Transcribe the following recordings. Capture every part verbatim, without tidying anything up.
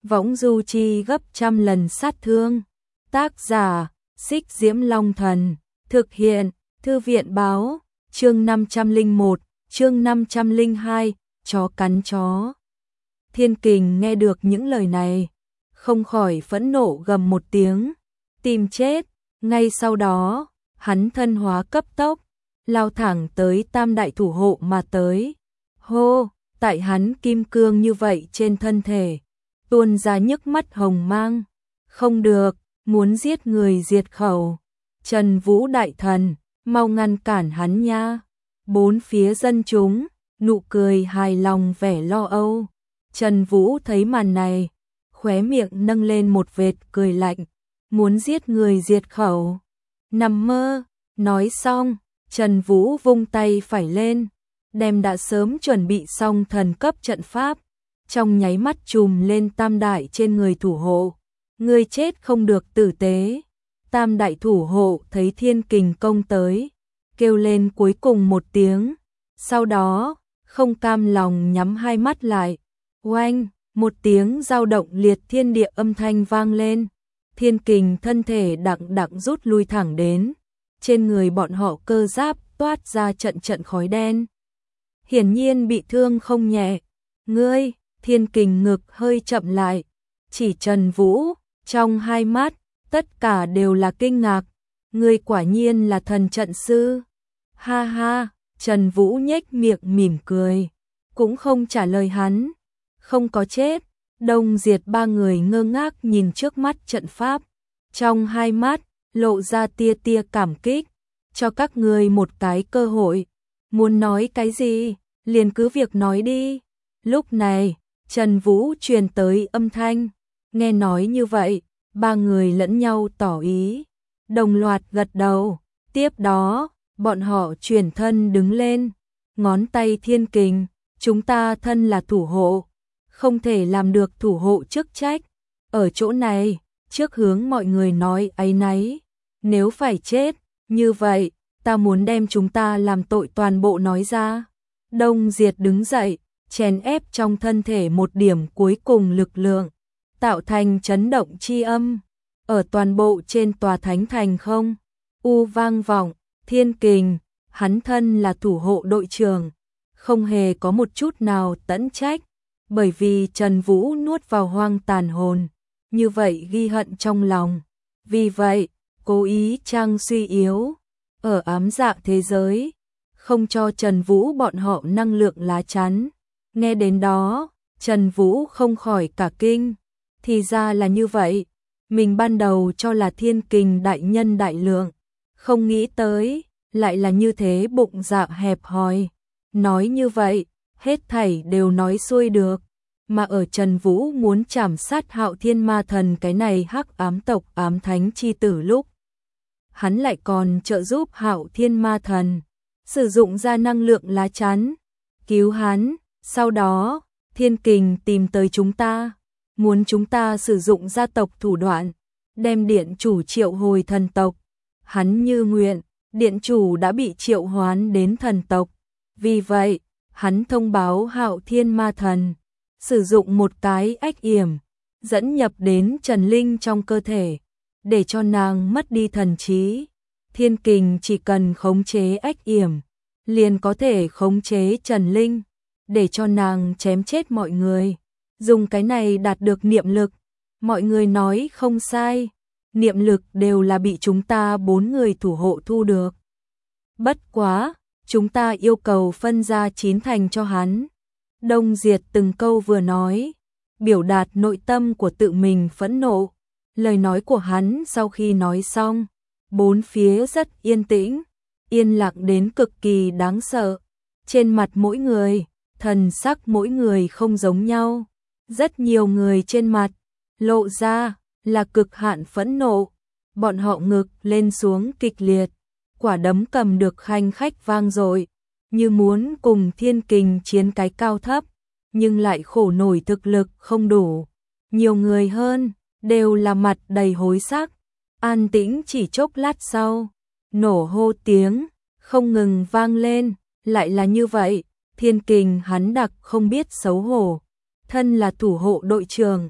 võng du chi gấp trăm lần sát thương. Tác giả, Xích Diễm Long Thần, thực hiện, Thư viện báo, chương năm trăm lẻ một, chương năm trăm lẻ hai, chó cắn chó. Thiên Kình nghe được những lời này, không khỏi phẫn nộ gầm một tiếng, tìm chết. Ngay sau đó, hắn thân hóa cấp tốc, lao thẳng tới tam đại thủ hộ mà tới. Hô, tại hắn kim cương như vậy trên thân thể, tuôn ra nhức mắt hồng mang. Không được, muốn giết người diệt khẩu. Trần Vũ đại thần, mau ngăn cản hắn nha. Bốn phía dân chúng, nụ cười hài lòng vẻ lo âu. Trần Vũ thấy màn này, khóe miệng nâng lên một vệt cười lạnh, muốn giết người diệt khẩu. Nằm mơ. Nói xong, Trần Vũ vung tay phải lên, đem đã sớm chuẩn bị xong thần cấp trận pháp, trong nháy mắt trùm lên tam đại trên người thủ hộ. Người chết không được tử tế. Tam đại thủ hộ thấy Thiên Kình công tới, kêu lên cuối cùng một tiếng, sau đó không cam lòng nhắm hai mắt lại. Oanh, một tiếng dao động liệt thiên địa âm thanh vang lên. Thiên Kình thân thể đặng đặng rút lui thẳng đến, trên người bọn họ cơ giáp toát ra trận trận khói đen. Hiển nhiên bị thương không nhẹ. Ngươi, Thiên Kình ngực hơi chậm lại, chỉ Trần Vũ, trong hai mắt, tất cả đều là kinh ngạc. Ngươi quả nhiên là thần trận sư. Ha ha, Trần Vũ nhếch miệng mỉm cười, cũng không trả lời hắn. Không có chết. Đông Diệt ba người ngơ ngác nhìn trước mắt trận pháp, trong hai mắt lộ ra tia tia cảm kích. Cho các ngươi một cái cơ hội, muốn nói cái gì, liền cứ việc nói đi. Lúc này, Trần Vũ truyền tới âm thanh, nghe nói như vậy, ba người lẫn nhau tỏ ý, đồng loạt gật đầu. Tiếp đó, bọn họ chuyển thân đứng lên, ngón tay Thiên Kình, chúng ta thân là thủ hộ, không thể làm được thủ hộ chức trách. Ở chỗ này, trước hướng mọi người nói áy náy, nếu phải chết, như vậy, ta muốn đem chúng ta làm tội toàn bộ nói ra. Đông Diệt đứng dậy, chèn ép trong thân thể một điểm cuối cùng lực lượng, tạo thành chấn động chi âm. Ở toàn bộ trên tòa thánh thành không u vang vọng. Thiên Kình, hắn thân là thủ hộ đội trưởng, không hề có một chút nào tẫn trách, bởi vì Trần Vũ nuốt vào hoang tàn hồn, như vậy ghi hận trong lòng. Vì vậy, cố ý trang suy yếu, ở ám dạ thế giới, không cho Trần Vũ bọn họ năng lượng lá chắn. Nghe đến đó, Trần Vũ không khỏi cả kinh, thì ra là như vậy. Mình ban đầu cho là Thiên Kình đại nhân đại lượng, không nghĩ tới, lại là như thế bụng dạ hẹp hòi. Nói như vậy, hết thảy đều nói xuôi được, mà ở Trần Vũ muốn trảm sát Hạo Thiên Ma Thần cái này hắc ám tộc ám thánh chi tử lúc, hắn lại còn trợ giúp Hạo Thiên Ma Thần sử dụng ra năng lượng lá chắn, cứu hắn. Sau đó, Thiên Kình tìm tới chúng ta, muốn chúng ta sử dụng gia tộc thủ đoạn, đem điện chủ triệu hồi thần tộc. Hắn như nguyện, điện chủ đã bị triệu hoán đến thần tộc. Vì vậy, hắn thông báo Hạo Thiên Ma Thần, sử dụng một cái ách yểm, dẫn nhập đến Trần Linh trong cơ thể, để cho nàng mất đi thần trí. Thiên Kình chỉ cần khống chế ách yểm, liền có thể khống chế Trần Linh, để cho nàng chém chết mọi người. Dùng cái này đạt được niệm lực. Mọi người nói không sai, niệm lực đều là bị chúng ta bốn người thủ hộ thu được. Bất quá, chúng ta yêu cầu phân ra chín thành cho hắn. Đông Diệt từng câu vừa nói, biểu đạt nội tâm của tự mình phẫn nộ. Lời nói của hắn sau khi nói xong, bốn phía rất yên tĩnh, yên lặng đến cực kỳ đáng sợ. Trên mặt mỗi người, thần sắc mỗi người không giống nhau. Rất nhiều người trên mặt lộ ra là cực hạn phẫn nộ, bọn họ ngực lên xuống kịch liệt, quả đấm cầm được khanh khách vang dội, như muốn cùng Thiên Kình chiến cái cao thấp, nhưng lại khổ nổi thực lực không đủ. Nhiều người hơn đều là mặt đầy hối sắc. An tĩnh chỉ chốc lát sau, nổ hô tiếng không ngừng vang lên. Lại là như vậy, Thiên Kình hắn đặc không biết xấu hổ, thân là thủ hộ đội trưởng,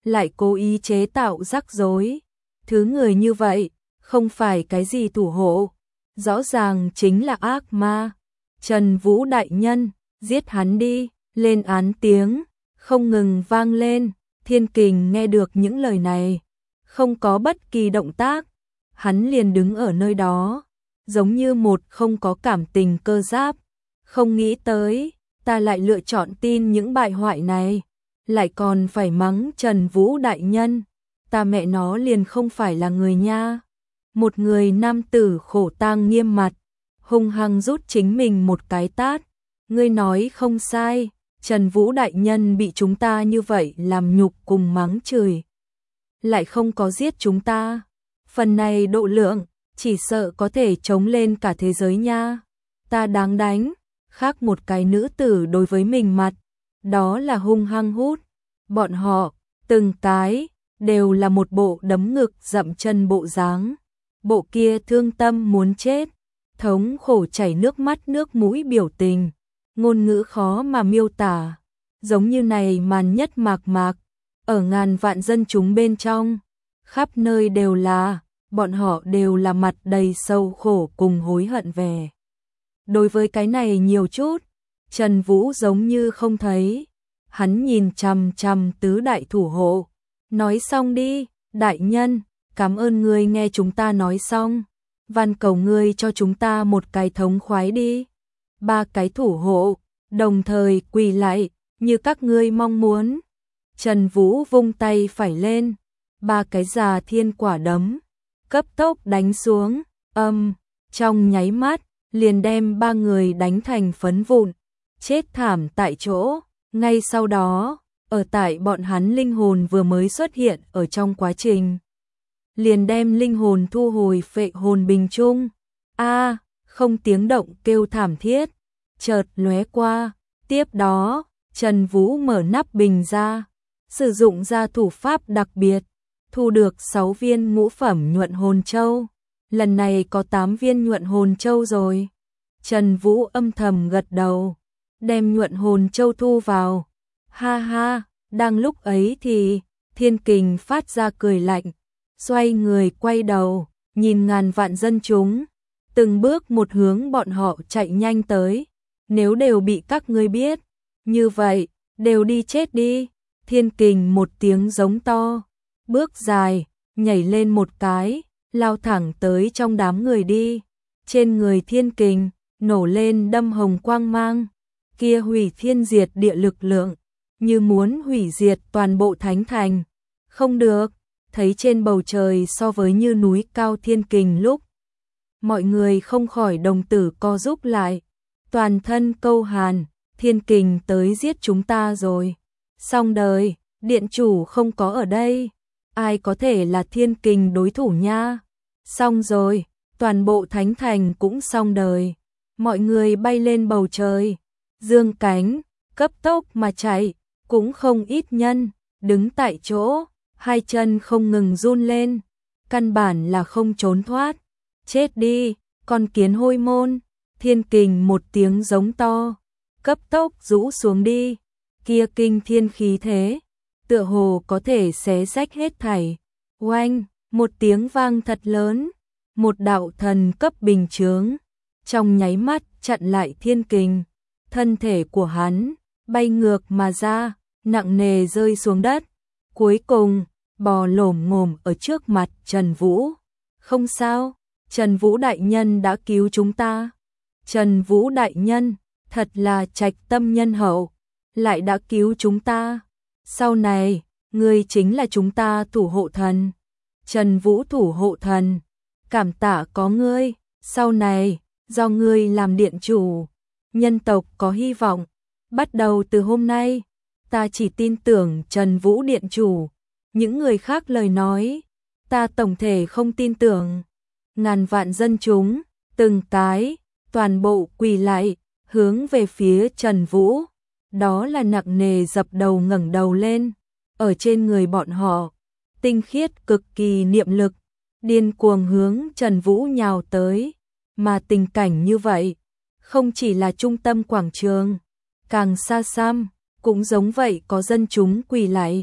lại cố ý chế tạo rắc rối. Thứ người như vậy, không phải cái gì thủ hộ, rõ ràng chính là ác ma. Trần Vũ đại nhân, giết hắn đi, lên án tiếng, không ngừng vang lên. Thiên Kình nghe được những lời này, không có bất kỳ động tác, hắn liền đứng ở nơi đó, giống như một không có cảm tình cơ giáp. Không nghĩ tới, ta lại lựa chọn tin những bại hoại này, lại còn phải mắng Trần Vũ đại nhân, ta mẹ nó liền không phải là người nha. Một người nam tử khổ tang nghiêm mặt, hung hăng rút chính mình một cái tát. Ngươi nói không sai, Trần Vũ đại nhân bị chúng ta như vậy làm nhục cùng mắng chửi, lại không có giết chúng ta. Phần này độ lượng, chỉ sợ có thể chống lên cả thế giới nha. Ta đáng đánh. Khác một cái nữ tử đối với mình mặt, đó là hung hăng hút. Bọn họ, từng cái, đều là một bộ đấm ngực dậm chân bộ dáng. Bộ kia thương tâm muốn chết, thống khổ chảy nước mắt nước mũi biểu tình, ngôn ngữ khó mà miêu tả. Giống như này màn nhất mạc mạc, ở ngàn vạn dân chúng bên trong, khắp nơi đều là, bọn họ đều là mặt đầy sâu khổ cùng hối hận về. Đối với cái này nhiều chút, Trần Vũ giống như không thấy. Hắn nhìn chằm chằm tứ đại thủ hộ. Nói xong đi, đại nhân, cảm ơn ngươi nghe chúng ta nói xong. Van cầu ngươi cho chúng ta một cái thống khoái đi. Ba cái thủ hộ, đồng thời quỳ lại, như các ngươi mong muốn. Trần Vũ vung tay phải lên, ba cái già thiên quả đấm, cấp tốc đánh xuống, âm, trong nháy mắt, liền đem ba người đánh thành phấn vụn, chết thảm tại chỗ. Ngay sau đó, ở tại bọn hắn linh hồn vừa mới xuất hiện ở trong quá trình, liền đem linh hồn thu hồi phệ hồn bình chung. A, không tiếng động kêu thảm thiết, chợt lóe qua, tiếp đó, Trần Vũ mở nắp bình ra, sử dụng ra thủ pháp đặc biệt, thu được sáu viên ngũ phẩm nhuận hồn châu. Lần này có tám viên nhuận hồn châu rồi. Trần Vũ âm thầm gật đầu, đem nhuận hồn châu thu vào. Ha ha, đang lúc ấy thì, Thiên Kình phát ra cười lạnh, xoay người quay đầu, nhìn ngàn vạn dân chúng, từng bước một hướng bọn họ chạy nhanh tới. Nếu đều bị các ngươi biết, như vậy, đều đi chết đi. Thiên Kình một tiếng giống to, bước dài, nhảy lên một cái, lao thẳng tới trong đám người đi. Trên người Thiên Kình nổ lên đâm hồng quang mang, kia hủy thiên diệt địa lực lượng, như muốn hủy diệt toàn bộ thánh thành. Không được, thấy trên bầu trời so với như núi cao Thiên Kình lúc, mọi người không khỏi đồng tử co rúm lại, toàn thân câu hàn. Thiên Kình tới giết chúng ta rồi, xong đời. Điện chủ không có ở đây, ai có thể là Thiên Kình đối thủ nha. Xong rồi, toàn bộ thánh thành cũng xong đời. Mọi người bay lên bầu trời, dương cánh, cấp tốc mà chạy, cũng không ít nhân, đứng tại chỗ, hai chân không ngừng run lên, căn bản là không trốn thoát. Chết đi, con kiến hôi môn. Thiên Kình một tiếng giống to, cấp tốc rũ xuống đi, kia kinh thiên khí thế, tựa hồ có thể xé rách hết thảy. Oanh, một tiếng vang thật lớn, một đạo thần cấp bình chướng, trong nháy mắt chặn lại Thiên Kình. Thân thể của hắn bay ngược mà ra, nặng nề rơi xuống đất, cuối cùng bò lổm ngổm ở trước mặt Trần Vũ. Không sao, Trần Vũ đại nhân đã cứu chúng ta. Trần Vũ đại nhân, thật là trạch tâm nhân hậu, lại đã cứu chúng ta. Sau này, ngươi chính là chúng ta thủ hộ thần. Trần Vũ thủ hộ thần, cảm tạ có ngươi, sau này, do ngươi làm điện chủ, nhân tộc có hy vọng. Bắt đầu từ hôm nay, ta chỉ tin tưởng Trần Vũ điện chủ, những người khác lời nói, ta tổng thể không tin tưởng. Ngàn vạn dân chúng, từng cái, toàn bộ quỳ lại, hướng về phía Trần Vũ. Đó là nặng nề dập đầu ngẩng đầu lên, ở trên người bọn họ, tinh khiết cực kỳ niệm lực, điên cuồng hướng Trần Vũ nhào tới. Mà tình cảnh như vậy, không chỉ là trung tâm quảng trường, càng xa xăm, cũng giống vậy có dân chúng quỳ lại.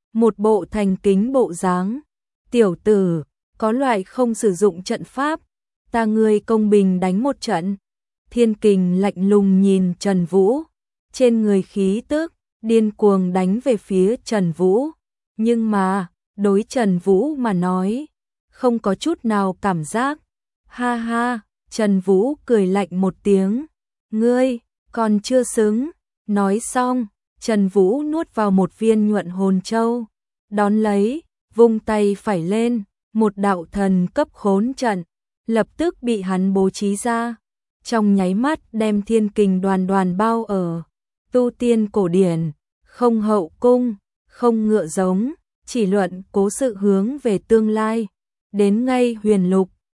một bộ thành kính bộ dáng. Tiểu tử, có loại không sử dụng trận pháp, ta ngươi công bình đánh một trận. Thiên Kình lạnh lùng nhìn Trần Vũ, trên người khí tức, điên cuồng đánh về phía Trần Vũ. Nhưng mà, đối Trần Vũ mà nói, không có chút nào cảm giác. Ha ha, Trần Vũ cười lạnh một tiếng. Ngươi, còn chưa xứng. Nói xong, Trần Vũ nuốt vào một viên nhuận hồn châu. Đón lấy, vung tay phải lên, một đạo thần cấp khốn trận, lập tức bị hắn bố trí ra. Trong nháy mắt đem Thiên Kình đoàn đoàn bao ở. Tu tiên cổ điển, không hậu cung, không ngựa giống, chỉ luận cố sự hướng về tương lai. Đến ngay huyền lục,